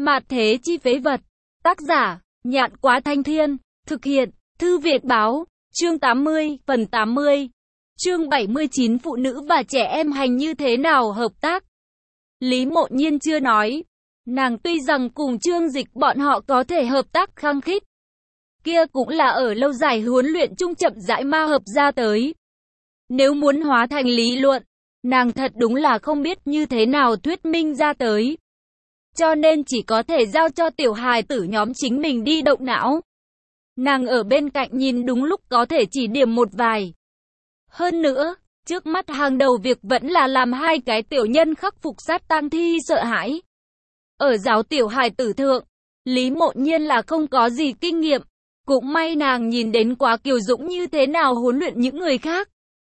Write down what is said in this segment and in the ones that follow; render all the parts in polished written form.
Mạt thế chi phế vật. Tác giả, Nhạn Quá Thanh Thiên. Thực hiện, Thư Việt Báo. Chương 80, phần 80. Chương 79 Phụ nữ và trẻ em hành như thế nào hợp tác. Lý Mộ Nhiên chưa nói. Nàng tuy rằng cùng Trương Dịch bọn họ có thể hợp tác khăng khít. Kia cũng là ở lâu dài huấn luyện chung chậm rãi ma hợp ra tới. Nếu muốn hóa thành lý luận, nàng thật đúng là không biết như thế nào thuyết minh ra tới. Cho nên chỉ có thể giao cho tiểu hài tử nhóm chính mình đi động não. Nàng ở bên cạnh nhìn đúng lúc có thể chỉ điểm một vài. Hơn nữa, trước mắt hàng đầu việc vẫn là làm hai cái tiểu nhân khắc phục sát tang thi sợ hãi. Ở giáo tiểu hài tử thượng, Lý Mộ Nhiên là không có gì kinh nghiệm. Cũng may nàng nhìn đến quá Kiều Dũng như thế nào huấn luyện những người khác.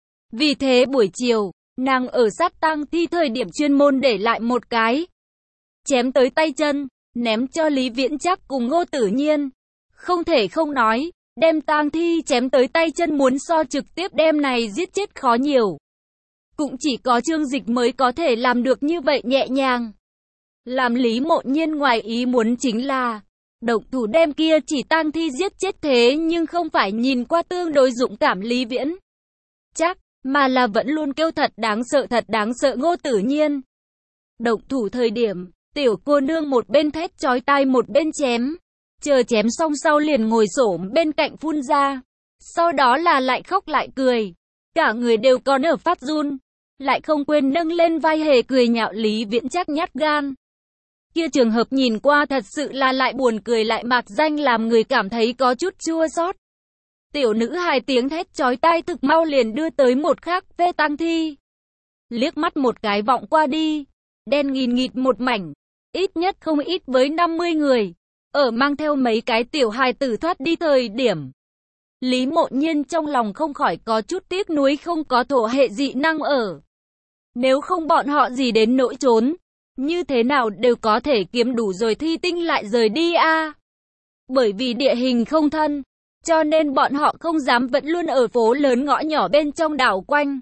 Vì thế buổi chiều, nàng ở sát tang thi thời điểm chuyên môn để lại một cái chém tới tay chân, ném cho Lý Viễn Trác cùng Ngô Tử Nhiên. Không thể không nói, đem tang thi chém tới tay chân muốn so trực tiếp đem này giết chết khó nhiều. Cũng chỉ có Trương Dịch mới có thể làm được như vậy nhẹ nhàng. Làm Lý Mộ Nhiên ngoài ý muốn chính là động thủ đem kia chỉ tang thi giết chết, thế nhưng không phải nhìn qua tương đối dũng cảm Lý Viễn Trác, mà là vẫn luôn kêu thật đáng sợ Ngô Tử Nhiên. Động thủ thời điểm, tiểu cô nương một bên thét chói tai một bên chém. Chờ chém xong sau liền ngồi xổm bên cạnh phun ra. Sau đó là lại khóc lại cười. Cả người đều còn ở phát run. Lại không quên nâng lên vai hề cười nhạo Lý Viễn Trác nhát gan. Kia trường hợp nhìn qua thật sự là lại buồn cười lại mạc danh làm người cảm thấy có chút chua xót. Tiểu nữ hài tiếng thét chói tai thực mau liền đưa tới một khác vê tang thi. Liếc mắt một cái vọng qua đi. Đen nghìn nghịt một mảnh. Ít nhất không ít với 50 người. Ở mang theo mấy cái tiểu hài tử thoát đi thời điểm. Lý Mộ Nhiên trong lòng không khỏi có chút tiếc nuối không có thổ hệ dị năng ở. Nếu không bọn họ gì đến nỗi trốn. Như thế nào đều có thể kiếm đủ rồi thi tinh lại rời đi a. Bởi vì địa hình không thân, cho nên bọn họ không dám vẫn luôn ở phố lớn ngõ nhỏ bên trong đảo quanh.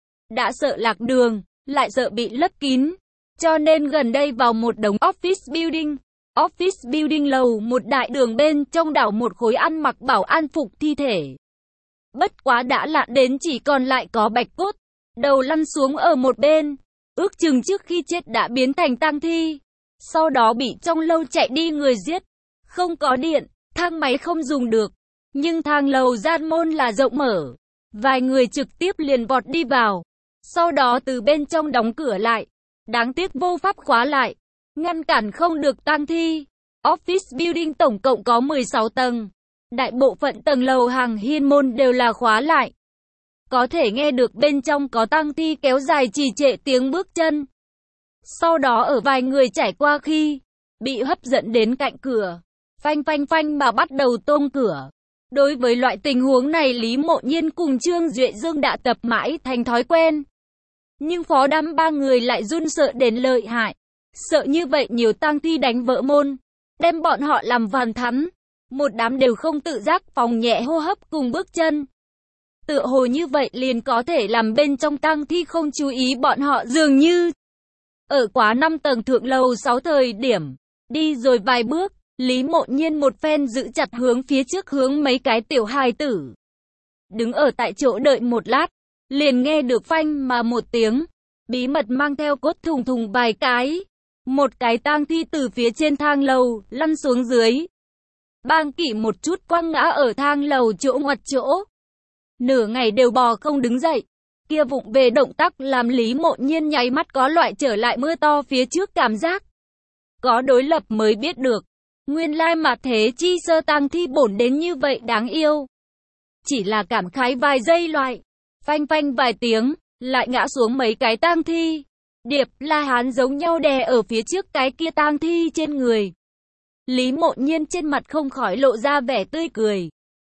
Đã sợ lạc đường, lại sợ bị lấp kín. Cho nên gần đây vào một đống office building lầu một đại đường bên trong đảo một khối ăn mặc bảo an phục thi thể. Bất quá đã lạ đến chỉ còn lại có bạch cốt, đầu lăn xuống ở một bên. Ước chừng trước khi chết đã biến thành tang thi. Sau đó bị trong lâu chạy đi người giết. Không có điện, thang máy không dùng được. Nhưng thang lầu gian môn là rộng mở. Vài người trực tiếp liền vọt đi vào. Sau đó từ bên trong đóng cửa lại. Đáng tiếc vô pháp khóa lại. Ngăn cản không được tang thi. Office building tổng cộng có 16 tầng. Đại bộ phận tầng lầu hàng hiên môn đều là khóa lại. Có thể nghe được bên trong có tang thi kéo dài trì trệ tiếng bước chân. Sau đó ở vài người trải qua khi bị hấp dẫn đến cạnh cửa, phanh phanh phanh mà bắt đầu tông cửa. Đối với loại tình huống này Lý Mộ Nhiên cùng Trương Duệ Dương đã tập mãi thành thói quen. Nhưng phó đám ba người lại run sợ đến lợi hại. Sợ như vậy nhiều tang thi đánh vỡ môn, đem bọn họ làm vàn thắn. Một đám đều không tự giác phòng nhẹ hô hấp cùng bước chân. Tựa hồ như vậy liền có thể làm bên trong tang thi không chú ý bọn họ dường như. Ở quá 5 tầng thượng lầu 6 thời điểm, đi rồi vài bước, Lý Mộ Nhiên một phen giữ chặt hướng phía trước hướng mấy cái tiểu hài tử. Đứng ở tại chỗ đợi một lát, liền nghe được phanh mà một tiếng, bí mật mang theo cốt thùng thùng vài cái. Một cái tang thi từ phía trên thang lầu, lăn xuống dưới. Bang kỷ một chút quăng ngã ở thang lầu chỗ ngoặt chỗ. Nửa ngày đều bò không đứng dậy. Kia vụng về động tác làm Lý Mộ Nhiên nháy mắt có loại trở lại mưa to phía trước cảm giác. Có đối lập mới biết được. Nguyên lai mà thế chi sơ tang thi bổn đến như vậy đáng yêu. Chỉ là cảm khái vài giây loại. Phanh phanh vài tiếng, lại ngã xuống mấy cái tang thi. Điệp La Hán giống nhau đè ở phía trước cái kia tang thi trên người. Lý Mộ Nhiên trên mặt không khỏi lộ ra vẻ tươi cười.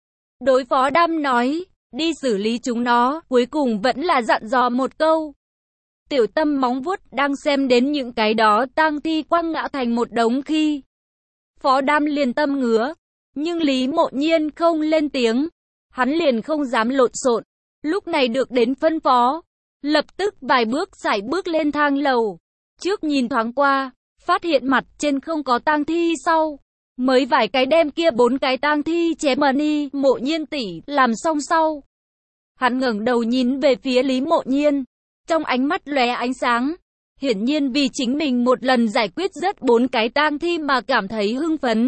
Đối phó đam nói, đi xử lý chúng nó, cuối cùng vẫn là dặn dò một câu. Tiểu Tâm móng vuốt đang xem đến những cái đó tang thi quăng ngã thành một đống khi. Phó đam liền tâm ngứa, nhưng Lý Mộ Nhiên không lên tiếng. Hắn liền không dám lộn xộn, lúc này được đến phân phó. Lập tức vài bước sải bước lên thang lầu. Trước nhìn thoáng qua, phát hiện mặt trên không có tang thi sau, mới vài cái đem kia 4 cái tang thi chém đi, Mộ Nhiên tỷ, làm xong sau. Hắn ngẩng đầu nhìn về phía Lý Mộ Nhiên, trong ánh mắt lóe ánh sáng, hiển nhiên vì chính mình một lần giải quyết rớt 4 cái tang thi mà cảm thấy hưng phấn.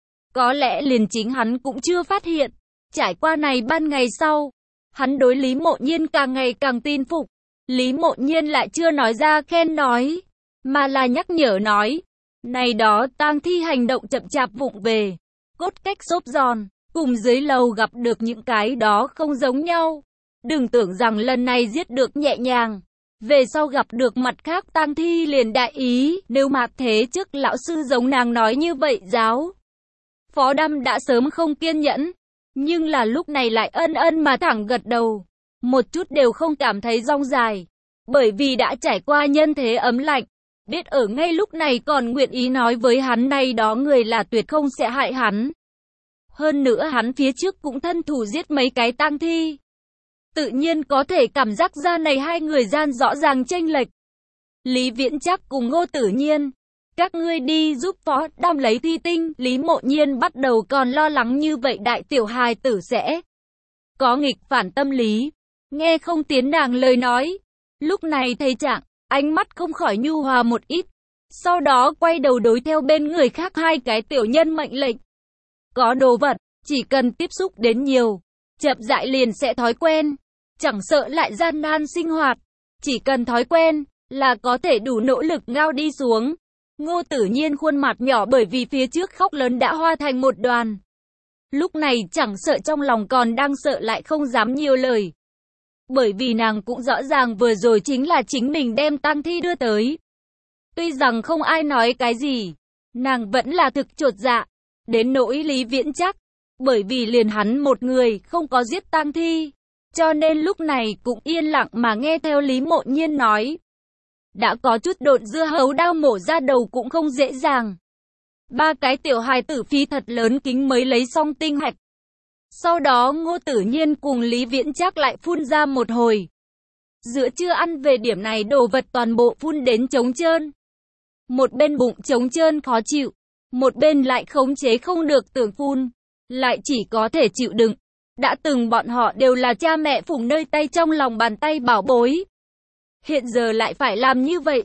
Có lẽ liền chính hắn cũng chưa phát hiện, trải qua này ban ngày sau, hắn đối Lý Mộ Nhiên càng ngày càng tin phục. Lý Mộ Nhiên lại chưa nói ra khen nói, mà là nhắc nhở nói, này đó tang thi hành động chậm chạp vụng về, cốt cách xốp giòn, cùng dưới lầu gặp được những cái đó không giống nhau. Đừng tưởng rằng lần này giết được nhẹ nhàng, về sau gặp được mặt khác tang thi liền đại ý, nếu mà thế trước lão sư giống nàng nói như vậy giáo. Phó Đăm đã sớm không kiên nhẫn, nhưng là lúc này lại ân ân mà thẳng gật đầu, một chút đều không cảm thấy rong dài, bởi vì đã trải qua nhân thế ấm lạnh, biết ở ngay lúc này còn nguyện ý nói với hắn này đó người là tuyệt không sẽ hại hắn. Hơn nữa hắn phía trước cũng thân thủ giết mấy cái tang thi, tự nhiên có thể cảm giác ra này hai người gian rõ ràng chênh lệch. Lý Viễn Trác cùng Ngô Tử Nhiên, các ngươi đi giúp Phó Đam lấy thi tinh. Lý Mộ Nhiên bắt đầu còn lo lắng như vậy đại tiểu hài tử sẽ có nghịch phản tâm lý, nghe không tiến nàng lời nói. Lúc này thấy trạng, ánh mắt không khỏi nhu hòa một ít, sau đó quay đầu đối theo bên người khác hai cái tiểu nhân mệnh lệnh. Có đồ vật, chỉ cần tiếp xúc đến nhiều, chậm rãi liền sẽ thói quen, chẳng sợ lại gian nan sinh hoạt, chỉ cần thói quen là có thể đủ nỗ lực ngao đi xuống. Ngô Tử Nhiên khuôn mặt nhỏ bởi vì phía trước khóc lớn đã hoa thành một đoàn. Lúc này chẳng sợ trong lòng còn đang sợ lại không dám nhiều lời. Bởi vì nàng cũng rõ ràng vừa rồi chính là chính mình đem tang thi đưa tới. Tuy rằng không ai nói cái gì, nàng vẫn là thực chột dạ. Đến nỗi Lý Viễn Trác, bởi vì liền hắn một người không có giết tang thi, cho nên lúc này cũng yên lặng mà nghe theo Lý Mộ Nhiên nói. Đã có chút độn dưa hấu đao mổ ra đầu cũng không dễ dàng. Ba cái tiểu hài tử phí thật lớn kính mới lấy xong tinh hạch. Sau đó Ngô Tử Nhiên cùng Lý Viễn Trác lại phun ra một hồi. Giữa trưa ăn về điểm này đồ vật toàn bộ phun đến trống trơn. Một bên bụng trống trơn khó chịu, một bên lại khống chế không được tưởng phun, lại chỉ có thể chịu đựng. Đã từng bọn họ đều là cha mẹ phụng nơi tay trong lòng bàn tay bảo bối. Hiện giờ lại phải làm như vậy,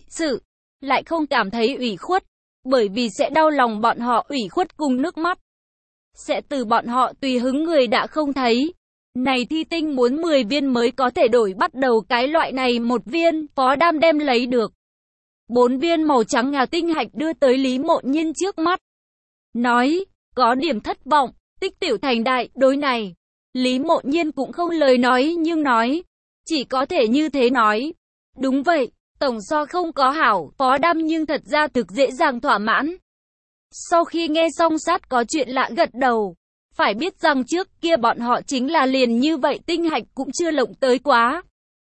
lại không cảm thấy ủy khuất, bởi vì sẽ đau lòng bọn họ ủy khuất cùng nước mắt. Sẽ từ bọn họ tùy hứng người đã không thấy. Này thi tinh muốn 10 viên mới có thể đổi bắt đầu cái loại này một viên, Phó Đam đem lấy được. 4 viên màu trắng ngà tinh hạch đưa tới Lý Mộ Nhiên trước mắt. Nói, có điểm thất vọng, tích tiểu thành đại, đối này. Lý Mộ Nhiên cũng không lời nói nhưng nói, chỉ có thể như thế nói. Đúng vậy, tổng so không có hảo, Phó Đam nhưng thật ra thực dễ dàng thỏa mãn. Sau khi nghe xong sát có chuyện lạ gật đầu, phải biết rằng trước kia bọn họ chính là liền như vậy tinh hạch cũng chưa lộng tới quá.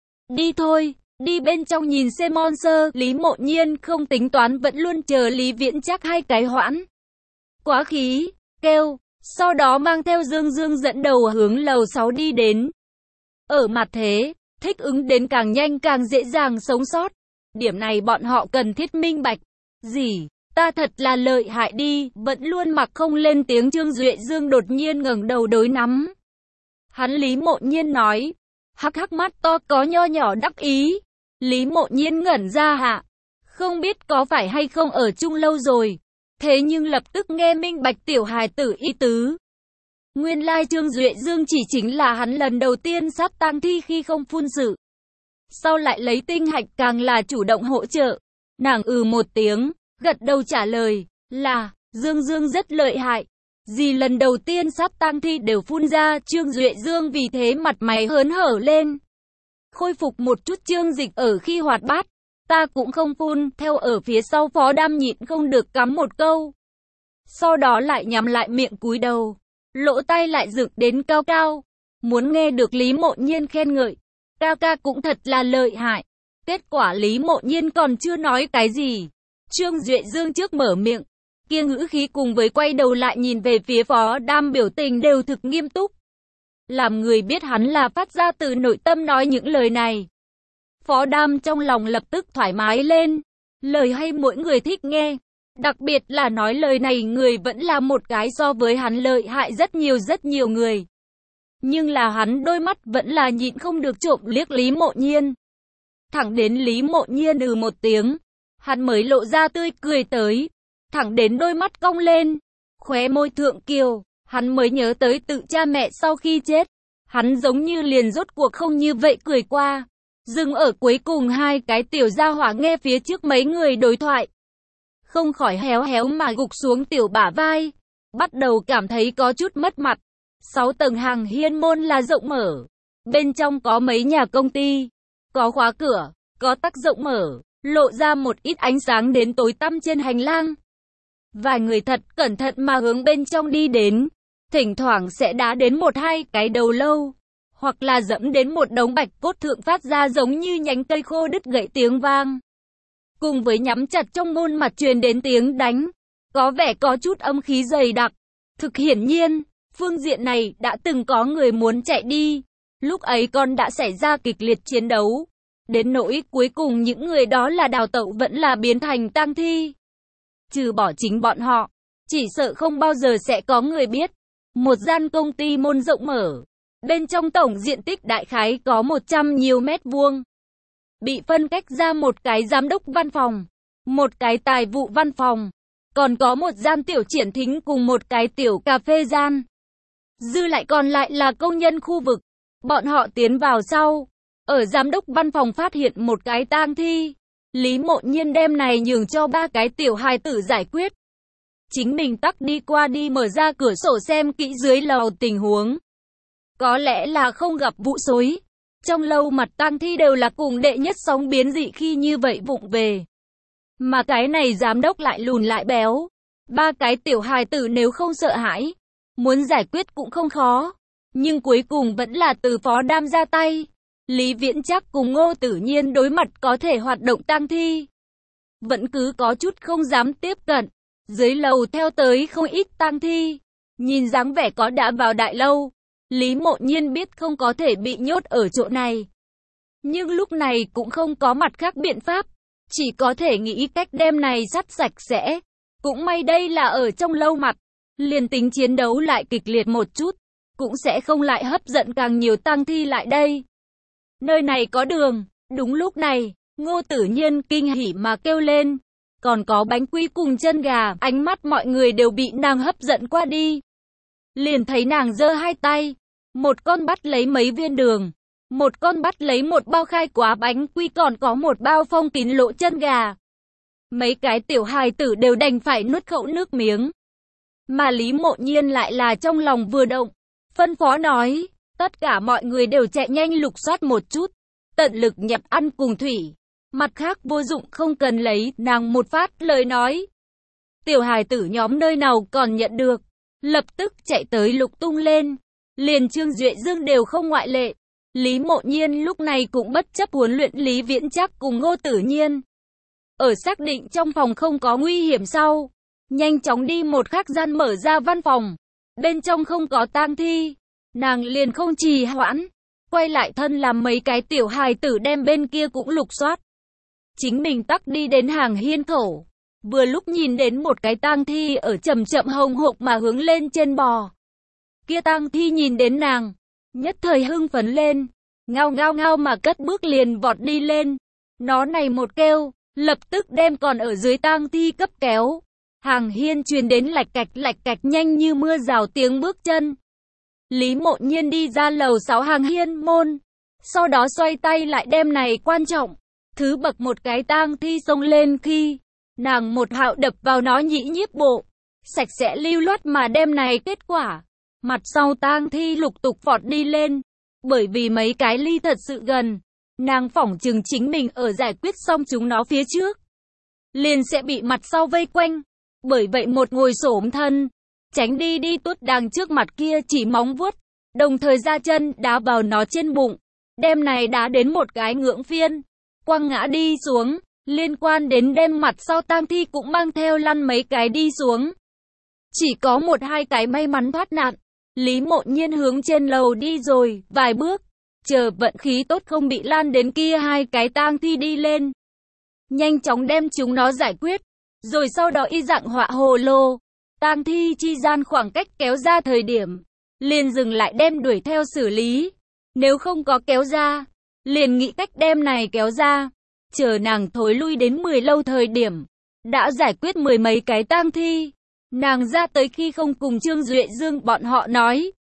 Đi thôi, đi bên trong nhìn xem monster. Lý Mộ Nhiên không tính toán vẫn luôn chờ Lý Viễn Trác hai cái hoãn. Quá khí, kêu, sau đó mang theo Dương Dương dẫn đầu hướng lầu 6 đi đến. Ở mặt thế, thích ứng đến càng nhanh càng dễ dàng sống sót. Điểm này bọn họ cần thiết minh bạch. Gì? Ta thật là lợi hại đi, vẫn luôn mặc không lên tiếng. Trương Duệ Dương đột nhiên ngẩng đầu đối nắm. Hắn Lý Mộ Nhiên nói, hắc hắc mắt to có nho nhỏ đắc ý. Lý Mộ Nhiên ngẩn ra hạ, không biết có phải hay không ở chung lâu rồi, thế nhưng lập tức nghe minh bạch tiểu hài tử ý tứ. Nguyên lai Trương Duệ Dương chỉ chính là hắn lần đầu tiên sát tang thi khi không phun sự. Sau lại lấy tinh hạch càng là chủ động hỗ trợ. Nàng một tiếng, gật đầu trả lời, là, Dương Dương rất lợi hại. Gì lần đầu tiên sát tang thi đều phun ra. Trương Duệ Dương vì thế mặt mày hớn hở lên. Khôi phục một chút Trương Dịch ở khi hoạt bát. Ta cũng không phun, theo ở phía sau Phó Đam nhịn không được cắm một câu. Sau đó lại nhắm lại miệng cúi đầu, lỗ tai lại dựng đến cao cao, muốn nghe được Lý Mộ Nhiên khen ngợi. Ca ca cũng thật là lợi hại. Kết quả Lý Mộ Nhiên còn chưa nói cái gì, Trương Duệ Dương trước mở miệng, kia ngữ khí cùng với quay đầu lại nhìn về phía Phó Đam biểu tình đều thực nghiêm túc. Làm người biết hắn là phát ra từ nội tâm nói những lời này. Phó Đam trong lòng lập tức thoải mái lên, Lời hay mỗi người thích nghe. Đặc biệt là nói lời này người vẫn là một cái so với hắn lợi hại rất nhiều người. Nhưng là hắn đôi mắt vẫn là nhịn không được trộm liếc Lý Mộ Nhiên. Thẳng đến Lý Mộ Nhiên một tiếng, hắn mới lộ ra tươi cười tới. Thẳng đến đôi mắt cong lên, khóe môi thượng kiều, hắn mới nhớ tới tự cha mẹ sau khi chết. Hắn giống như liền rốt cuộc không như vậy cười qua. Dừng ở cuối cùng hai cái tiểu gia hỏa nghe phía trước mấy người đối thoại. Không khỏi héo héo mà gục xuống tiểu bả vai. Bắt đầu cảm thấy có chút mất mặt. 6 tầng hàng hiên môn là rộng mở. Bên trong có mấy nhà công ty. Có khóa cửa, có tắc rộng mở, lộ ra một ít ánh sáng đến tối tăm trên hành lang. Vài người thật cẩn thận mà hướng bên trong đi đến. Thỉnh thoảng sẽ đá đến một hai cái đầu lâu. Hoặc là dẫm đến một đống bạch cốt thượng phát ra giống như nhánh cây khô đứt gãy tiếng vang. Cùng với nhắm chặt trong môn mặt truyền đến tiếng đánh. Có vẻ có chút âm khí dày đặc. Thực hiển nhiên, phương diện này đã từng có người muốn chạy đi. Lúc ấy còn đã xảy ra kịch liệt chiến đấu. Đến nỗi cuối cùng những người đó là đào tẩu vẫn là biến thành tang thi. Trừ bỏ chính bọn họ, chỉ sợ không bao giờ sẽ có người biết. Một gian công ty môn rộng mở. Bên trong tổng diện tích đại khái có 100 nhiều mét vuông. Bị phân cách ra một cái giám đốc văn phòng, một cái tài vụ văn phòng, còn có một gian tiểu triển thính cùng một cái tiểu cà phê gian. Dư lại còn lại là công nhân khu vực. Bọn họ tiến vào sau, ở giám đốc văn phòng phát hiện một cái tang thi. Lý Mộ Nhiên đem này nhường cho 3 cái tiểu hài tử giải quyết. Chính mình tắc đi qua đi mở ra cửa sổ xem kỹ dưới lầu tình huống. Có lẽ là không gặp vụ xối. Trong lâu mặt tang thi đều là cùng đệ nhất sóng biến dị khi như vậy vụng về. Mà cái này giám đốc lại lùn lại béo. 3 cái tiểu hài tử nếu không sợ hãi, muốn giải quyết cũng không khó. Nhưng cuối cùng vẫn là từ phó đam ra tay. Lý Viễn Trác cùng Ngô Tử Nhiên đối mặt có thể hoạt động tang thi. Vẫn cứ có chút không dám tiếp cận. Dưới lầu theo tới không ít tang thi. Nhìn dáng vẻ có đã vào đại lâu. Lý Mộ Nhiên biết không có thể bị nhốt ở chỗ này. Nhưng lúc này cũng không có mặt khác biện pháp. Chỉ có thể nghĩ cách đem này sắt sạch sẽ. Cũng may đây là ở trong lâu mặt. Liền tính chiến đấu lại kịch liệt một chút. Cũng sẽ không lại hấp dẫn càng nhiều tang thi lại đây. Nơi này có đường. Đúng lúc này, Ngô Tử Nhiên kinh hỉ mà kêu lên. Còn có bánh quy cùng chân gà. Ánh mắt mọi người đều bị nàng hấp dẫn qua đi. Liền thấy nàng giơ hai tay. Một con bắt lấy mấy viên đường. Một con bắt lấy một bao khai quá bánh quy, còn có một bao phong kín lỗ chân gà. Mấy cái tiểu hài tử đều đành phải nuốt khẩu nước miếng. Mà Lý Mộ Nhiên lại là trong lòng vừa động. Phân phó nói, tất cả mọi người đều chạy nhanh lục soát một chút. Tận lực nhập ăn cùng thủy. Mặt khác vô dụng không cần lấy, nàng một phát lời nói. Tiểu hài tử nhóm nơi nào còn nhận được. Lập tức chạy tới lục tung lên. Liền Trương Duệ Dương đều không ngoại lệ. Lý Mộ Nhiên lúc này cũng bất chấp huấn luyện Lý Viễn Trác cùng Ngô Tử Nhiên. Ở xác định trong phòng không có nguy hiểm sau, nhanh chóng đi một khác gian mở ra văn phòng. Bên trong không có tang thi. Nàng liền không trì hoãn. Quay lại thân làm mấy cái tiểu hài tử đem bên kia cũng lục soát. Chính mình tắc đi đến hàng hiên khẩu. Vừa lúc nhìn đến một cái tang thi ở chậm chậm hồng hộc mà hướng lên trên bò. Kia tang thi nhìn đến nàng, nhất thời hưng phấn lên, ngao ngao ngao mà cất bước liền vọt đi lên. Nó này một kêu, lập tức đem còn ở dưới tang thi cấp kéo. Hàng hiên truyền đến lạch cạch nhanh như mưa rào tiếng bước chân. Lý Mộ Nhiên đi ra lầu 6 hàng hiên môn, sau đó xoay tay lại đem này quan trọng. Thứ bậc một cái tang thi xông lên khi, nàng một hạo đập vào nó nhĩ nhiếp bộ, sạch sẽ lưu loát mà đem này kết quả. Mặt sau tang thi lục tục vọt đi lên, bởi vì mấy cái ly thật sự gần, nàng phỏng chừng chính mình ở giải quyết xong chúng nó phía trước, liền sẽ bị mặt sau vây quanh. Bởi vậy một ngồi xổm thân, tránh đi tuốt đằng trước mặt kia chỉ móng vuốt, đồng thời ra chân đá vào nó trên bụng, đem này đá đến một cái ngưỡng phiên, quăng ngã đi xuống. Liên quan đến đem mặt sau tang thi cũng mang theo lăn mấy cái đi xuống. Chỉ có một hai cái may mắn thoát nạn. Lý Mộ Nhiên hướng trên lầu đi rồi vài bước, chờ vận khí tốt không bị lan đến kia hai cái tang thi đi lên. nhanh chóng đem chúng nó giải quyết, rồi sau đó y dạng họa hồ lô, tang thi chi gian khoảng cách kéo ra thời điểm, liền dừng lại đem đuổi theo xử lý. Nếu không có kéo ra, liền nghĩ cách đem này kéo ra. Chờ nàng thối lui đến 10 lâu thời điểm, đã giải quyết 10 mấy cái tang thi. Nàng ra tới khi không cùng Trương Duệ Dương bọn họ nói,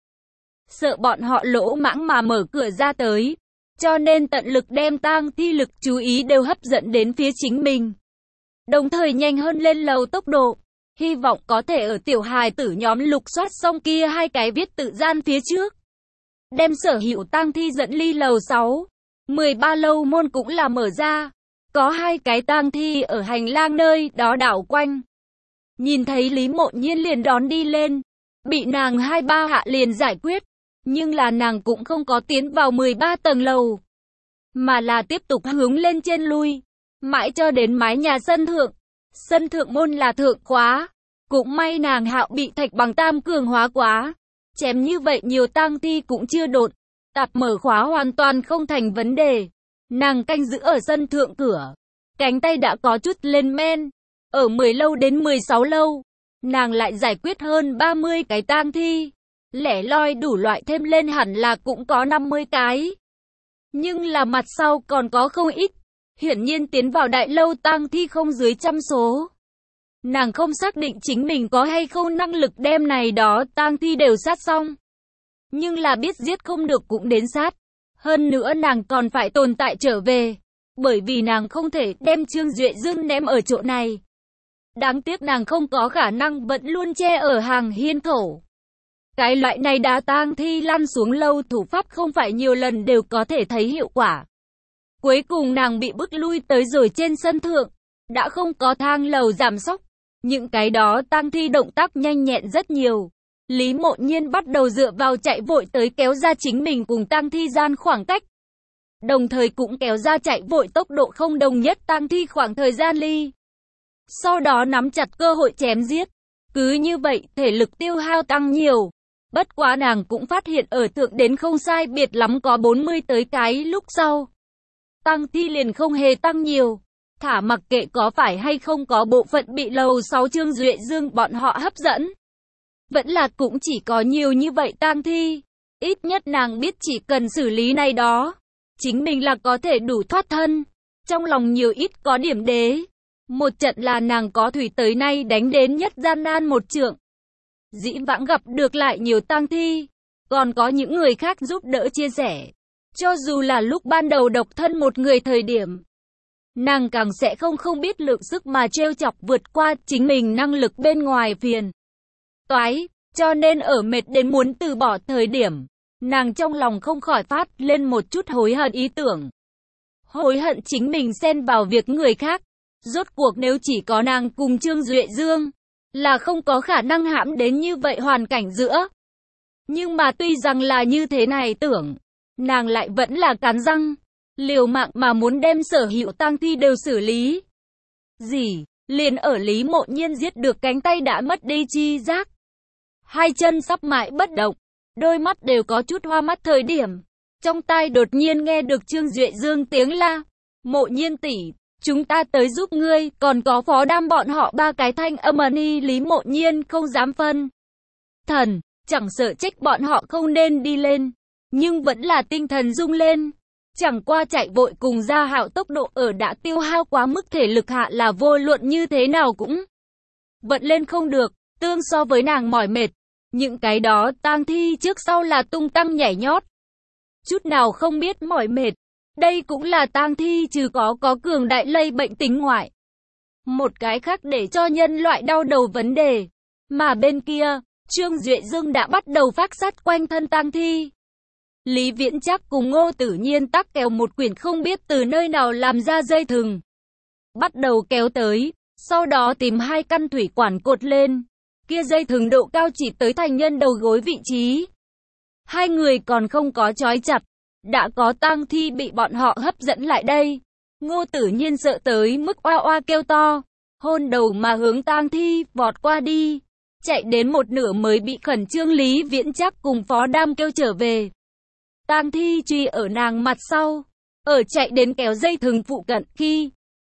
sợ bọn họ lỗ mãng mà mở cửa ra tới, cho nên tận lực đem tang thi lực chú ý đều hấp dẫn đến phía chính mình. Đồng thời nhanh hơn lên lầu tốc độ, hy vọng có thể ở tiểu hài tử nhóm lục soát xong kia hai cái viết tự gian phía trước. Đem sở hữu tang thi dẫn ly lầu 6. 13 lâu môn cũng là mở ra, có hai cái tang thi ở hành lang nơi đó đảo quanh. Nhìn thấy Lý Mộ Nhiên liền đón đi lên, bị nàng 2-3 hạ liền giải quyết, nhưng là nàng cũng không có tiến vào 13 tầng lầu, mà là tiếp tục hướng lên trên lui, mãi cho đến mái nhà sân thượng. Sân thượng môn là thượng khóa, cũng may nàng hạo bị thạch bằng tam cường hóa quá, chém như vậy nhiều tang thi cũng chưa đột, tạp mở khóa hoàn toàn không thành vấn đề. Nàng canh giữ ở sân thượng cửa, cánh tay đã có chút lên men. Ở 10 lâu đến 16 lâu, nàng lại giải quyết hơn 30 cái tang thi, lẻ loi đủ loại thêm lên hẳn là cũng có 50 cái. Nhưng là mặt sau còn có không ít, hiển nhiên tiến vào đại lâu tang thi không dưới trăm số. Nàng không xác định chính mình có hay không năng lực đem này đó tang thi đều sát xong. Nhưng là biết giết không được cũng đến sát. Hơn nữa nàng còn phải tồn tại trở về, bởi vì nàng không thể đem Trương Duệ Dương ném ở chỗ này. Đáng tiếc nàng không có khả năng vẫn luôn che ở hàng hiên khẩu. Cái loại này đá tang thi lăn xuống lâu thủ pháp không phải nhiều lần đều có thể thấy hiệu quả. Cuối cùng nàng bị bức lui tới rồi trên sân thượng, đã không có thang lầu giảm sốc. Những cái đó tang thi động tác nhanh nhẹn rất nhiều. Lý Mộ Nhiên bắt đầu dựa vào chạy vội tới kéo ra chính mình cùng tang thi gian khoảng cách. Đồng thời cũng kéo ra chạy vội tốc độ không đồng nhất tang thi khoảng thời gian ly. Sau đó nắm chặt cơ hội chém giết. Cứ như vậy thể lực tiêu hao tăng nhiều. Bất quá nàng cũng phát hiện ở thượng đến không sai biệt lắm có 40 tới cái lúc sau. Tang thi liền không hề tăng nhiều. Thả mặc kệ có phải hay không có bộ phận bị lầu 6 Trương Duệ Dương bọn họ hấp dẫn. Vẫn là cũng chỉ có nhiều như vậy tang thi. Ít nhất nàng biết chỉ cần xử lý này đó, chính mình là có thể đủ thoát thân. Trong lòng nhiều ít có điểm đế. Một trận là nàng có thủy tới nay đánh đến nhất gian nan một trượng. Dĩ vãng gặp được lại nhiều tang thi, còn có những người khác giúp đỡ chia sẻ. Cho dù là lúc ban đầu độc thân một người thời điểm, nàng càng sẽ không biết lượng sức mà trêu chọc vượt qua chính mình năng lực bên ngoài phiền toái, cho nên ở mệt đến muốn từ bỏ thời điểm, nàng trong lòng không khỏi phát lên một chút hối hận ý tưởng. Hối hận chính mình xen vào việc người khác, rốt cuộc nếu chỉ có nàng cùng Trương Duệ Dương, là không có khả năng hãm đến như vậy hoàn cảnh giữa. Nhưng mà tuy rằng là như thế này tưởng, nàng lại vẫn là cắn răng, liều mạng mà muốn đem sở hữu tang thi đều xử lý. Liền ở Lý Mộ Nhiên giết được cánh tay đã mất đi chi giác. Hai chân sắp mãi bất động, đôi mắt đều có chút hoa mắt thời điểm. Trong tai đột nhiên nghe được Trương Duệ Dương tiếng la, Mộ Nhiên tỷ, chúng ta tới giúp ngươi, còn có Phó Đam bọn họ ba cái thanh âm ni. Lý Mộ Nhiên không dám phân thần, chẳng sợ trách bọn họ không nên đi lên, nhưng vẫn là tinh thần rung lên. Chẳng qua chạy vội cùng Gia Hạo tốc độ ở đã tiêu hao quá mức thể lực hạ là vô luận như thế nào cũng vận lên không được, tương so với nàng mỏi mệt. Những cái đó tang thi trước sau là tung tăng nhảy nhót, chút nào không biết mỏi mệt. Đây cũng là tang thi trừ có cường đại lây bệnh tính ngoại. Một cái khác để cho nhân loại đau đầu vấn đề. Mà bên kia, Trương Duệ Dương đã bắt đầu phát sát quanh thân tang thi. Lý Viễn Trác cùng Ngô Tử Nhiên tắc kéo một quyển không biết từ nơi nào làm ra dây thừng. Bắt đầu kéo tới, sau đó tìm hai căn thủy quản cột lên. Kia dây thừng độ cao chỉ tới thành nhân đầu gối vị trí. Hai người còn không có trói chặt, đã có tang thi bị bọn họ hấp dẫn lại đây. Ngô Tử Nhiên sợ tới mức oa oa kêu to, hôn đầu mà hướng tang thi vọt qua đi. Chạy đến một nửa mới bị khẩn trương Lý Viễn Trác cùng Phó Đam kêu trở về. Tang thi truy ở nàng mặt sau, ở chạy đến kéo dây thừng phụ cận khi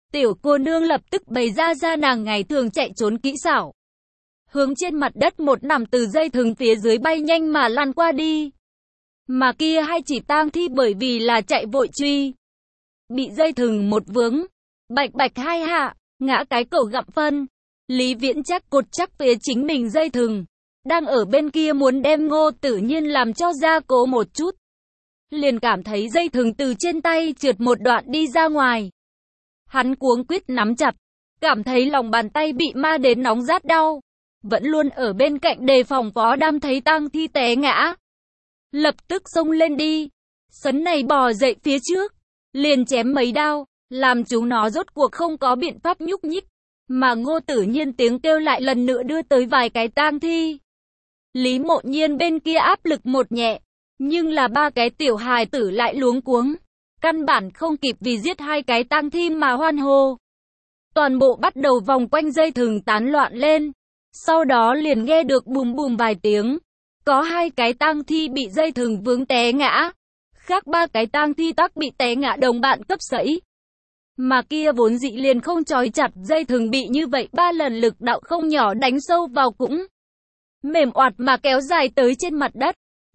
Tiểu cô nương lập tức bày ra nàng ngày thường chạy trốn kỹ xảo. Hướng trên mặt đất một nằm từ dây thừng phía dưới bay nhanh mà lăn qua đi. Mà kia hai chỉ tang thi bởi vì là chạy vội truy. Bị dây thừng một vướng, bạch bạch hai hạ, ngã cái cổ gặm phân. Lý Viễn chắc cột chắc phía chính mình dây thừng. Đang ở bên kia muốn đem Ngô Tử Nhiên làm cho ra cố một chút. Liền cảm thấy dây thừng từ trên tay trượt một đoạn đi ra ngoài. Hắn cuống quýt nắm chặt, cảm thấy lòng bàn tay bị ma đến nóng rát đau. Vẫn luôn ở bên cạnh đề phòng Phó Đam thấy tang thi té ngã. Lập tức xông lên đi. Sấn này bò dậy phía trước. Liền chém mấy đao, làm chúng nó rốt cuộc không có biện pháp nhúc nhích. Mà Ngô Tử Nhiên tiếng kêu lại lần nữa đưa tới vài cái tang thi. Lý Mộ Nhiên bên kia áp lực một nhẹ. Nhưng là ba cái tiểu hài tử lại luống cuống. Căn bản không kịp vì giết hai cái tang thi mà hoan hô. Toàn bộ bắt đầu vòng quanh dây thừng tán loạn lên. Sau đó liền nghe được bùm bùm vài tiếng. Có hai cái tang thi bị dây thừng vướng té ngã. Khác ba cái tang thi tắc bị té ngã đồng bạn cấp sẫy. Mà kia vốn dị liền không trói chặt dây thừng bị như vậy 3 lần lực đạo không nhỏ đánh sâu vào cũng mềm oạt mà kéo dài tới trên mặt đất.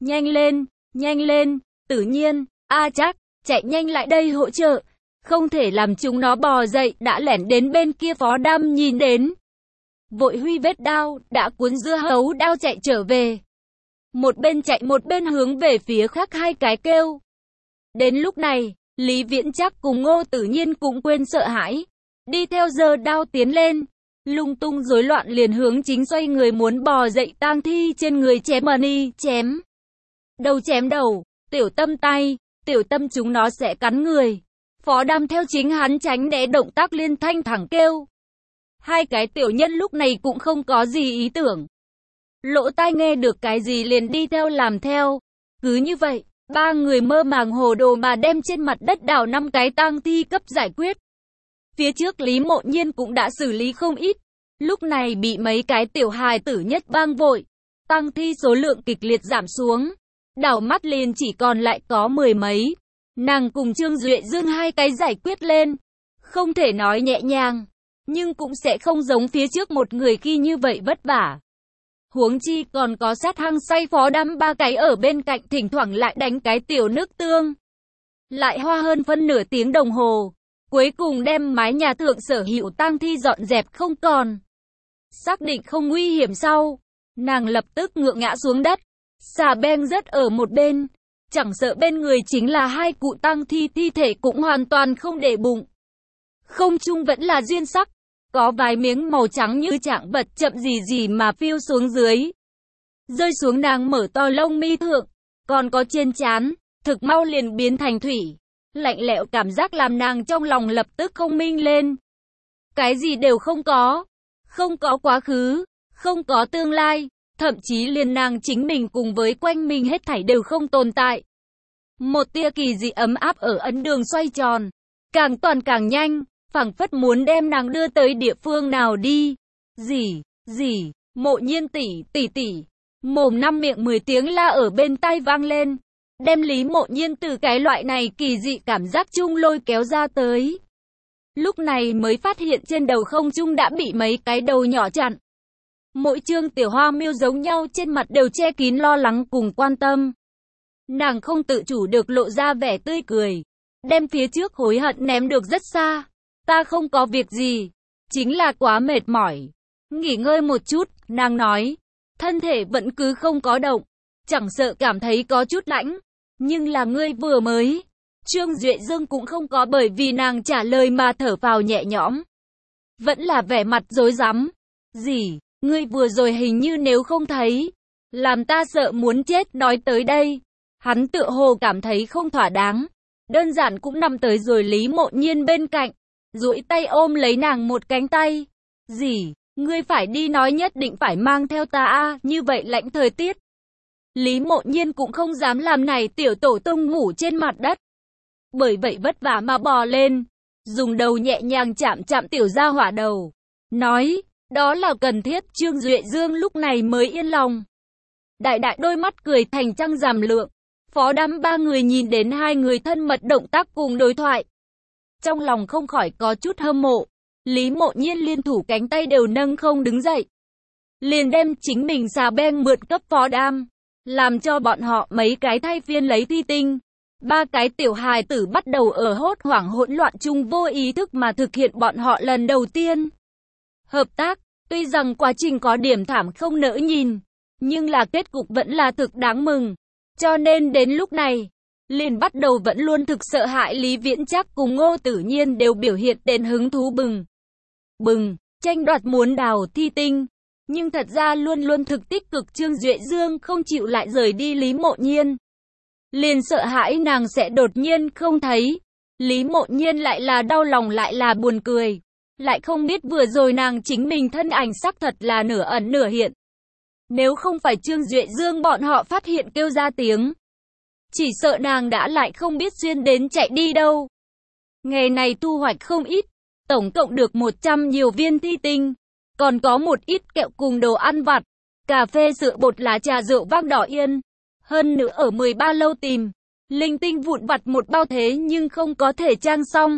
Nhanh lên, Tử Nhiên, A Trác, chạy nhanh lại đây hỗ trợ. Không thể làm chúng nó bò dậy, đã lẻn đến bên kia. Phó Đam nhìn đến. Vội huy vết đao, đã cuốn dưa hấu đao chạy trở về. Một bên chạy một bên hướng về phía khác hai cái kêu. Đến lúc này, Lý Viễn chắc cùng Ngô Tử Nhiên cũng quên sợ hãi. Đi theo giơ đao tiến lên. Lung tung rối loạn liền hướng chính xoay người muốn bò dậy tang thi trên người chém chém. Đầu chém đầu, tiểu tâm tay, tiểu tâm chúng nó sẽ cắn người. Phó Đam theo chính hắn tránh né động tác liên thanh thẳng kêu. Hai cái tiểu nhân lúc này cũng không có gì ý tưởng. Lỗ tai nghe được cái gì liền đi theo làm theo. Cứ như vậy, ba người mơ màng hồ đồ mà đem trên mặt đất đào 5 cái tang thi cấp giải quyết. Phía trước Lý Mộ Nhiên cũng đã xử lý không ít. Lúc này bị mấy cái tiểu hài tử nhất bang vội. Tang thi số lượng kịch liệt giảm xuống. Đảo mắt liền chỉ còn lại có 10 mấy. Nàng cùng Trương Duệ Dương hai cái giải quyết lên. Không thể nói nhẹ nhàng. Nhưng cũng sẽ không giống phía trước một người khi như vậy vất vả. Huống chi còn có sát hăng say Phó Đam ba cái ở bên cạnh thỉnh thoảng lại đánh cái tiểu nước tương. Lại hoa hơn phân nửa tiếng đồng hồ. Cuối cùng đem mái nhà thượng sở hữu tang thi dọn dẹp không còn. Xác định không nguy hiểm sau. Nàng lập tức ngựa ngã xuống đất. Xà beng rớt ở một bên. Chẳng sợ bên người chính là hai cụ tang thi thi thể cũng hoàn toàn không để bụng. Không trung vẫn là duyên sắc. Có vài miếng màu trắng như trạng vật chậm gì mà phiêu xuống dưới. Rơi xuống nàng mở to lông mi thượng. Còn có trên trán, thực mau liền biến thành thủy. Lạnh lẽo cảm giác làm nàng trong lòng lập tức không minh lên. Cái gì đều không có. Không có quá khứ, không có tương lai. Thậm chí liền nàng chính mình cùng với quanh mình hết thảy đều không tồn tại. Một tia kỳ dị ấm áp ở ấn đường xoay tròn. Càng toàn càng nhanh. Phảng phất muốn đem nàng đưa tới địa phương nào đi. Gì, Mộ Nhiên tỷ. Mồm 5 miệng 10 tiếng la ở bên tai vang lên. Đem Lý Mộ Nhiên từ cái loại này kỳ dị cảm giác chung lôi kéo ra tới. Lúc này mới phát hiện trên đầu không trung đã bị mấy cái đầu nhỏ chặn. Mỗi chương tiểu hoa miêu giống nhau trên mặt đều che kín lo lắng cùng quan tâm. Nàng không tự chủ được lộ ra vẻ tươi cười. Đem phía trước hối hận ném được rất xa. Ta không có việc gì. Chính là quá mệt mỏi. Nghỉ ngơi một chút, nàng nói. Thân thể vẫn cứ không có động. Chẳng sợ cảm thấy có chút lãnh. Nhưng là ngươi vừa mới. Trương Duệ Dương cũng không có bởi vì nàng trả lời mà thở phào nhẹ nhõm. Vẫn là vẻ mặt rối rắm. Gì, ngươi vừa rồi hình như nếu không thấy. Làm ta sợ muốn chết nói tới đây. Hắn tựa hồ cảm thấy không thỏa đáng. Đơn giản cũng nằm tới rồi Lý Mộ Nhiên bên cạnh. Duỗi tay ôm lấy nàng một cánh tay. Gì, ngươi phải đi nói nhất định phải mang theo ta a, như vậy lạnh thời tiết. Lý Mộ Nhiên cũng không dám làm này tiểu tổ tông ngủ trên mặt đất. Bởi vậy vất vả mà bò lên. Dùng đầu nhẹ nhàng chạm tiểu gia hỏa đầu. Nói, đó là cần thiết. Trương Duệ Dương lúc này mới yên lòng. Đại đại đôi mắt cười thành trăng rằm lượng. Phó Đam ba người nhìn đến hai người thân mật động tác cùng đối thoại. trong lòng không khỏi có chút hâm mộ. Lý Mộ Nhiên liên thủ cánh tay đều nâng không đứng dậy. Liền đem chính mình xà beng mượn cấp phó đam, làm cho bọn họ mấy cái thay phiên lấy thi tinh. Ba cái tiểu hài tử bắt đầu ở hốt hoảng hỗn loạn chung vô ý thức mà thực hiện bọn họ lần đầu tiên hợp tác. Tuy rằng quá trình có điểm thảm không nỡ nhìn, nhưng là kết cục vẫn là thực đáng mừng. Cho nên đến lúc này, liền bắt đầu vẫn luôn thực sợ hãi Lý Viễn Trác cùng Ngô Tử Nhiên đều biểu hiện đến hứng thú bừng, tranh đoạt muốn đào thi tinh. Nhưng thật ra luôn luôn thực tích cực Trương Duệ Dương không chịu lại rời đi Lý Mộ Nhiên. Liền sợ hãi nàng sẽ đột nhiên không thấy. Lý Mộ Nhiên lại là đau lòng lại là buồn cười. Lại không biết vừa rồi nàng chính mình thân ảnh sắc thật là nửa ẩn nửa hiện. Nếu không phải Trương Duệ Dương bọn họ phát hiện kêu ra tiếng, chỉ sợ nàng đã lại không biết xuyên đến chạy đi đâu. Ngày này thu hoạch không ít, tổng cộng được 100 nhiều viên thi tinh, còn có một ít kẹo cùng đồ ăn vặt, cà phê sữa bột lá trà rượu vang đỏ yên. Hơn nữa ở 13 lâu tìm, linh tinh vụn vặt một bao thế nhưng không có thể trang xong.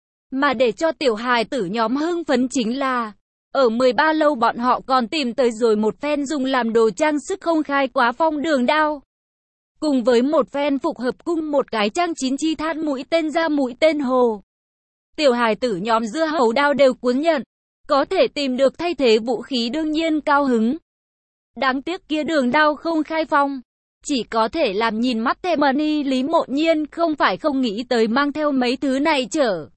Mà để cho tiểu hài tử nhóm hưng phấn chính là, ở 13 lâu bọn họ còn tìm tới rồi một phen dùng làm đồ trang sức không khai quá phong đường đao. Cùng với một phen phục hợp cung một cái trang 9 chi than mũi tên ra mũi tên hồ. Tiểu hài tử nhóm dưa hấu đao đều cuốn nhận, có thể tìm được thay thế vũ khí đương nhiên cao hứng. Đáng tiếc kia đường đao không khai phong, chỉ có thể làm nhìn mắt thèm money. Lý Mộ Nhiên không phải không nghĩ tới mang theo mấy thứ này trở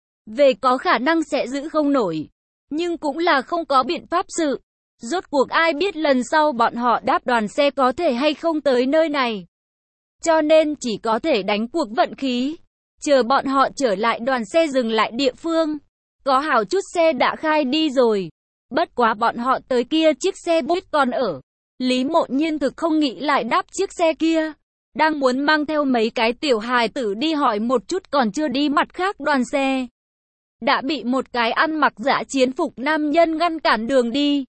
về có khả năng sẽ giữ không nổi, nhưng cũng là không có biện pháp sự. Rốt cuộc ai biết lần sau bọn họ đáp đoàn xe có thể hay không tới nơi này. Cho nên chỉ có thể đánh cuộc vận khí, chờ bọn họ trở lại đoàn xe dừng lại địa phương. Có hảo chút xe đã khai đi rồi, bất quá bọn họ tới kia chiếc xe buýt còn ở. Lý Mộ Nhiên thực không nghĩ lại đáp chiếc xe kia, đang muốn mang theo mấy cái tiểu hài tử đi hỏi một chút còn chưa đi mặt khác đoàn xe. Đã bị một cái ăn mặc dã chiến phục nam nhân ngăn cản đường đi.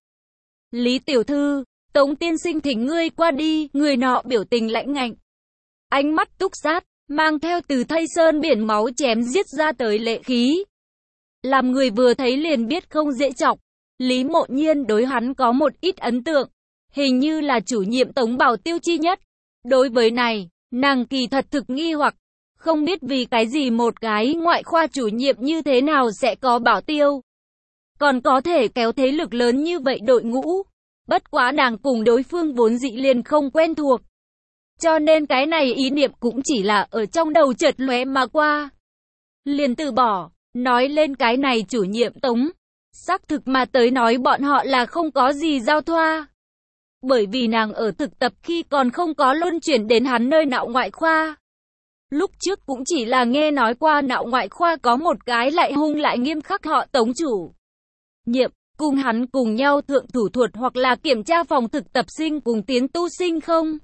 Lý tiểu thư, Tống tiên sinh thỉnh ngươi qua đi. Người nọ biểu tình lãnh ngạnh, ánh mắt túc sát, mang theo từ thây sơn biển máu chém giết ra tới lệ khí. Làm người vừa thấy liền biết không dễ chọc. Lý Mộ Nhiên đối hắn có một ít ấn tượng, hình như là chủ nhiệm Tống Bảo Tiêu chi nhất. Đối với này, nàng kỳ thật thực nghi hoặc, không biết vì cái gì một cái ngoại khoa chủ nhiệm như thế nào sẽ có Bảo Tiêu, còn có thể kéo thế lực lớn như vậy đội ngũ. Bất quá nàng cùng đối phương vốn dĩ liền không quen thuộc, cho nên cái này ý niệm cũng chỉ là ở trong đầu chợt lóe mà qua, liền từ bỏ. Nói lên cái này chủ nhiệm Tống, xác thực mà tới nói bọn họ là không có gì giao thoa. Bởi vì nàng ở thực tập khi còn không có luân chuyển đến hắn nơi nạo ngoại khoa. Lúc trước cũng chỉ là nghe nói qua nạo ngoại khoa có một cái lại hung lại nghiêm khắc họ Tống chủ nhiệm, cùng hắn cùng nhau thượng thủ thuật hoặc là kiểm tra phòng thực tập sinh cùng tiến tu sinh không.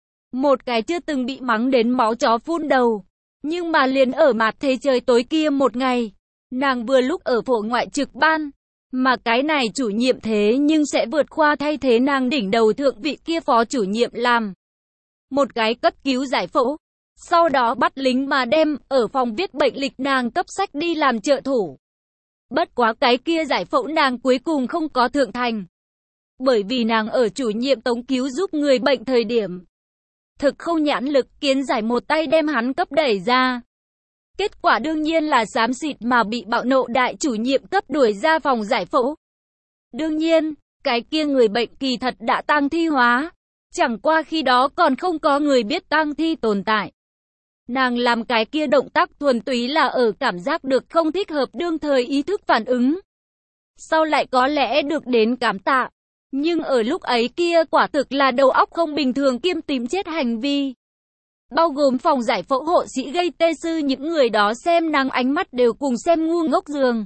Một cái chưa từng bị mắng đến máu chó phun đầu. Nhưng mà liền ở mặt thế trời tối kia một ngày, nàng vừa lúc ở phổ ngoại trực ban, mà cái này chủ nhiệm thế nhưng sẽ vượt qua thay thế nàng đỉnh đầu thượng vị kia phó chủ nhiệm làm một cái cấp cứu giải phẫu. Sau đó bắt lính mà đem ở phòng viết bệnh lịch nàng cấp sách đi làm trợ thủ. Bất quá cái kia giải phẫu nàng cuối cùng không có thượng thành, bởi vì nàng ở chủ nhiệm Tống cứu giúp người bệnh thời điểm thực không nhãn lực, kiến giải một tay đem hắn cấp đẩy ra. Kết quả đương nhiên là xám xịt mà bị bạo nộ đại chủ nhiệm cấp đuổi ra phòng giải phẫu. Đương nhiên, cái kia người bệnh kỳ thật đã tang thi hóa, chẳng qua khi đó còn không có người biết tang thi tồn tại. Nàng làm cái kia động tác thuần túy là ở cảm giác được không thích hợp, đương thời ý thức phản ứng. Sau lại có lẽ được đến cảm tạ. Nhưng ở lúc ấy kia quả thực là đầu óc không bình thường kiêm tìm chết hành vi. Bao gồm phòng giải phẫu hộ sĩ gây tê sư, những người đó xem nàng ánh mắt đều cùng xem ngu ngốc dường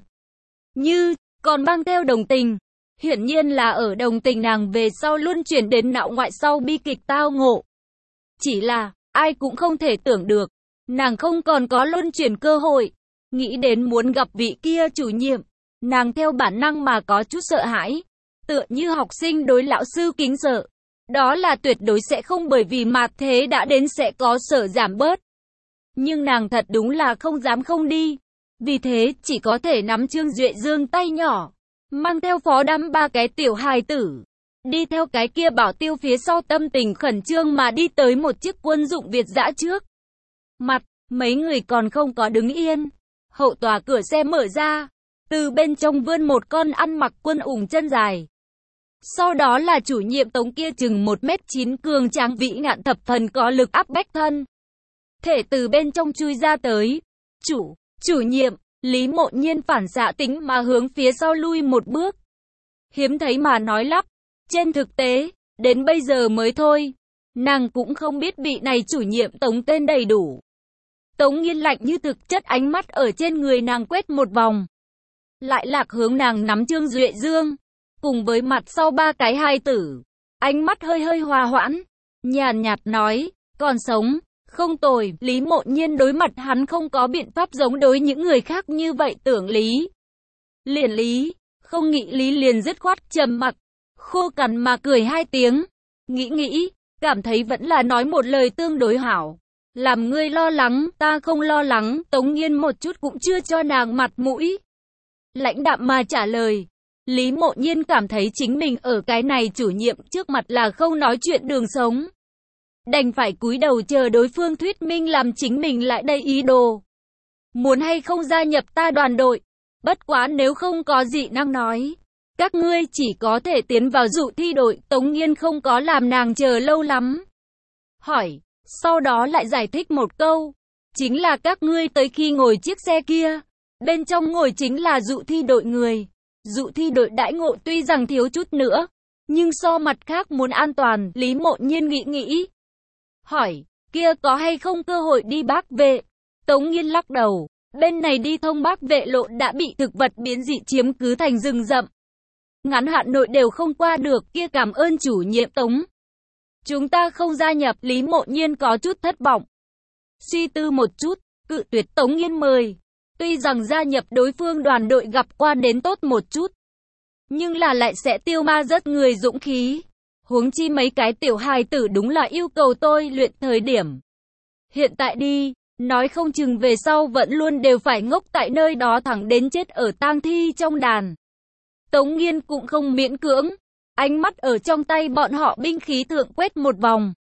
như, còn mang theo đồng tình. Hiển nhiên là ở đồng tình nàng về sau luôn chuyển đến nạo ngoại sau bi kịch tao ngộ. Chỉ là, ai cũng không thể tưởng được, nàng không còn có luân chuyển cơ hội. Nghĩ đến muốn gặp vị kia chủ nhiệm, nàng theo bản năng mà có chút sợ hãi. Tựa như học sinh đối lão sư kính sợ. Đó là tuyệt đối sẽ không, bởi vì mạt thế đã đến sẽ có sở giảm bớt. Nhưng nàng thật đúng là không dám không đi. Vì thế chỉ có thể nắm Trương Duệ Dương tay nhỏ, mang theo Phó Đam ba cái tiểu hài tử, đi theo cái kia bảo tiêu phía sau tâm tình khẩn trương mà đi tới một chiếc quân dụng Việt dã trước. Mặt, mấy người còn không có đứng yên. Hậu tòa cửa xe mở ra, từ bên trong vươn một con ăn mặc quân ủng chân dài. Sau đó là chủ nhiệm Tống kia chừng 1m9 cường tráng vĩ ngạn thập phần có lực áp bách thân. Thể từ bên trong chui ra tới. Chủ nhiệm, Lý Mộ Nhiên phản xạ tính mà hướng phía sau lui một bước. Hiếm thấy mà nói lắp. Trên thực tế, đến bây giờ mới thôi, nàng cũng không biết vị này chủ nhiệm Tống tên đầy đủ. Tống Nghiên lạnh như thực chất ánh mắt ở trên người nàng quét một vòng. Lại lạc hướng nàng nắm Trương Duệ Dương, cùng với mặt sau ba cái hài tử. Ánh mắt hơi hòa hoãn, nhàn nhạt nói, còn sống, không tồi. Lý Mộ Nhiên đối mặt hắn không có biện pháp giống đối những người khác như vậy, tưởng lý. Liền lý, không nghĩ lý liền dứt khoát trầm mặc, khô cằn mà cười hai tiếng. Nghĩ, cảm thấy vẫn là nói một lời tương đối hảo. Làm ngươi lo lắng, ta không lo lắng. Tống Nghiên một chút cũng chưa cho nàng mặt mũi, lãnh đạm mà trả lời. Lý Mộ Nhiên cảm thấy chính mình ở cái này chủ nhiệm trước mặt là không nói chuyện đường sống, đành phải cúi đầu chờ đối phương thuyết minh làm chính mình lại đây ý đồ. Muốn hay không gia nhập ta đoàn đội? Bất quá nếu không có dị năng nói, các ngươi chỉ có thể tiến vào dụ thi đội. Tống Nghiên không có làm nàng chờ lâu lắm, hỏi, sau đó lại giải thích một câu, chính là các ngươi tới khi ngồi chiếc xe kia, bên trong ngồi chính là dụ thi đội người. Dụ thi đội đãi ngộ tuy rằng thiếu chút nữa, nhưng so mặt khác muốn an toàn. Lý Mộ Nhiên nghĩ, hỏi, kia có hay không cơ hội đi Bắc Vệ? Tống Nghiên lắc đầu, bên này đi thông Bắc Vệ lộ đã bị thực vật biến dị chiếm cứ thành rừng rậm, ngắn hạn nội đều không qua được. Kia cảm ơn chủ nhiệm Tống, chúng ta không gia nhập. Lý Mộ Nhiên có chút thất vọng, suy tư một chút, cự tuyệt Tống Nghiên mời. Tuy rằng gia nhập đối phương đoàn đội gặp qua đến tốt một chút, nhưng là lại sẽ tiêu ma rất người dũng khí. Huống chi mấy cái tiểu hài tử đúng là yêu cầu tôi luyện thời điểm. Hiện tại đi, nói không chừng về sau vẫn luôn đều phải ngốc tại nơi đó thẳng đến chết ở tang thi trong đàn. Tống Nghiên cũng không miễn cưỡng, ánh mắt ở trong tay bọn họ binh khí thượng quét một vòng,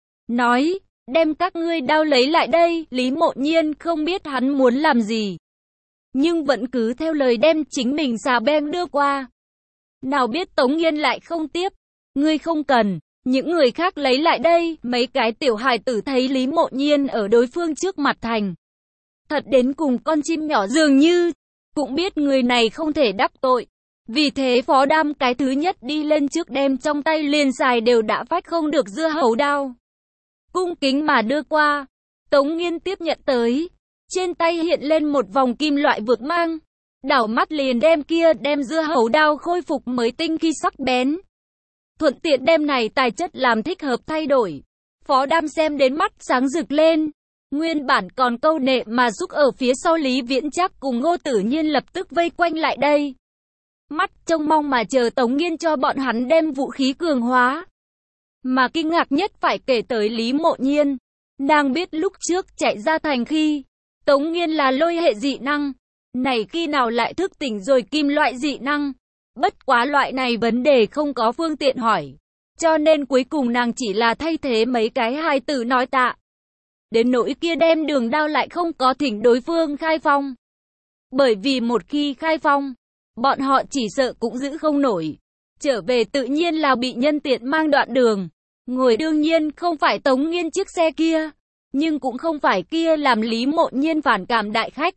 nói, đem các ngươi đao lấy lại đây. Lý Mộ Nhiên không biết hắn muốn làm gì, nhưng vẫn cứ theo lời đem chính mình xà beng đưa qua. Nào biết Tống Nghiên lại không tiếp, ngươi không cần, những người khác lấy lại đây. Mấy cái tiểu hài tử thấy Lý Mộ Nhiên ở đối phương trước mặt thành thật đến cùng con chim nhỏ dường như, cũng biết người này không thể đắc tội. Vì thế Phó Đam cái thứ nhất đi lên trước đem trong tay liền xài đều đã phách không được dưa hấu đao, cung kính mà đưa qua. Tống Nghiên tiếp nhận tới, trên tay hiện lên một vòng kim loại vực mang, đảo mắt liền đem dưa hấu đao khôi phục mới tinh khi sắc bén, thuận tiện đem này tài chất làm thích hợp thay đổi. Phó Đam xem đến mắt sáng rực lên, nguyên bản còn câu nệ mà giúp ở phía sau Lý Viễn Trác cùng Ngô Tử Nhiên lập tức vây quanh lại đây, mắt trông mong mà chờ Tống Nghiên cho bọn hắn đem vũ khí cường hóa. Mà kinh ngạc nhất phải kể tới Lý Mộ Nhiên. Nàng biết lúc trước chạy ra thành khi Tống Nghiên là lôi hệ dị năng, này khi nào lại thức tỉnh rồi kim loại dị năng. Bất quá loại này vấn đề không có phương tiện hỏi, cho nên cuối cùng nàng chỉ là thay thế mấy cái hài tử nói tạ. Đến nỗi kia đem đường đao lại không có thỉnh đối phương khai phong, bởi vì một khi khai phong, bọn họ chỉ sợ cũng giữ không nổi. Trở về tự nhiên là bị nhân tiện mang đoạn đường. Ngồi đương nhiên không phải Tống Nghiên chiếc xe kia, nhưng cũng không phải kia làm Lý Mộ Nhiên phản cảm đại khách,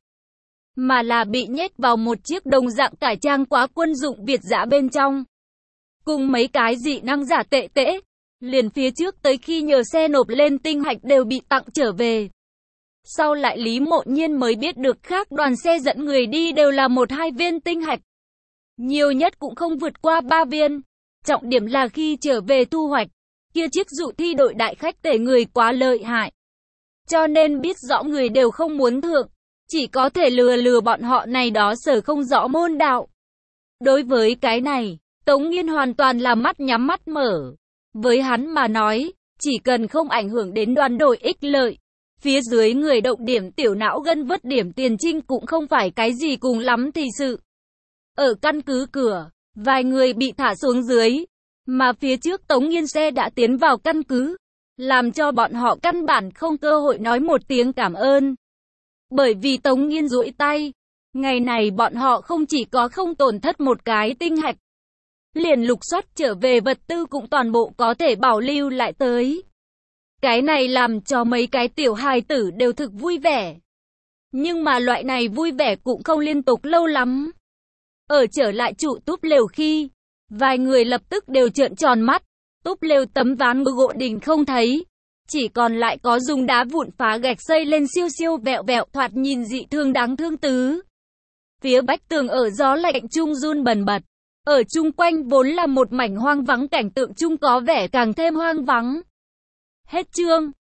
mà là bị nhét vào một chiếc đồng dạng cải trang quá quân dụng Việt dã bên trong, cùng mấy cái dị năng giả tệ tễ. Liền phía trước tới khi nhờ xe nộp lên tinh hạch đều bị tặng trở về. Sau lại Lý Mộ Nhiên mới biết được khác đoàn xe dẫn người đi đều là 1-2 viên tinh hạch, nhiều nhất cũng không vượt qua 3 viên. Trọng điểm là khi trở về thu hoạch, kia chiếc dụ thi đội đại khách tể người quá lợi hại, cho nên biết rõ người đều không muốn thượng, chỉ có thể lừa bọn họ này đó sở không rõ môn đạo. Đối với cái này, Tống Nghiên hoàn toàn là mắt nhắm mắt mở. Với hắn mà nói, chỉ cần không ảnh hưởng đến đoàn đội ích lợi, Phía dưới người động điểm tiểu não gân vất điểm tiền trinh cũng không phải cái gì cùng lắm thì sự. Ở căn cứ cửa, vài người bị thả xuống dưới, mà phía trước Tống Nghiên xe đã tiến vào căn cứ, làm cho bọn họ căn bản không cơ hội nói một tiếng cảm ơn. Bởi vì Tống Nghiên duỗi tay, ngày này bọn họ không chỉ có không tổn thất một cái tinh hạch, liền lục soát trở về vật tư cũng toàn bộ có thể bảo lưu lại tới. Cái này làm cho mấy cái tiểu hài tử đều thực vui vẻ. Nhưng mà loại này vui vẻ cũng không liên tục lâu lắm. Ở trở lại trụ túp lều khi, vài người lập tức đều trợn tròn mắt. Túp lều tấm ván gỗ đình không thấy, chỉ còn lại có dùng đá vụn phá gạch xây lên siêu siêu vẹo vẹo, thoạt nhìn dị thương đáng thương tứ. Phía vách tường ở gió lạnh trung run bần bật. Ở chung quanh vốn là một mảnh hoang vắng, cảnh tượng chung có vẻ càng thêm hoang vắng. Hết chương.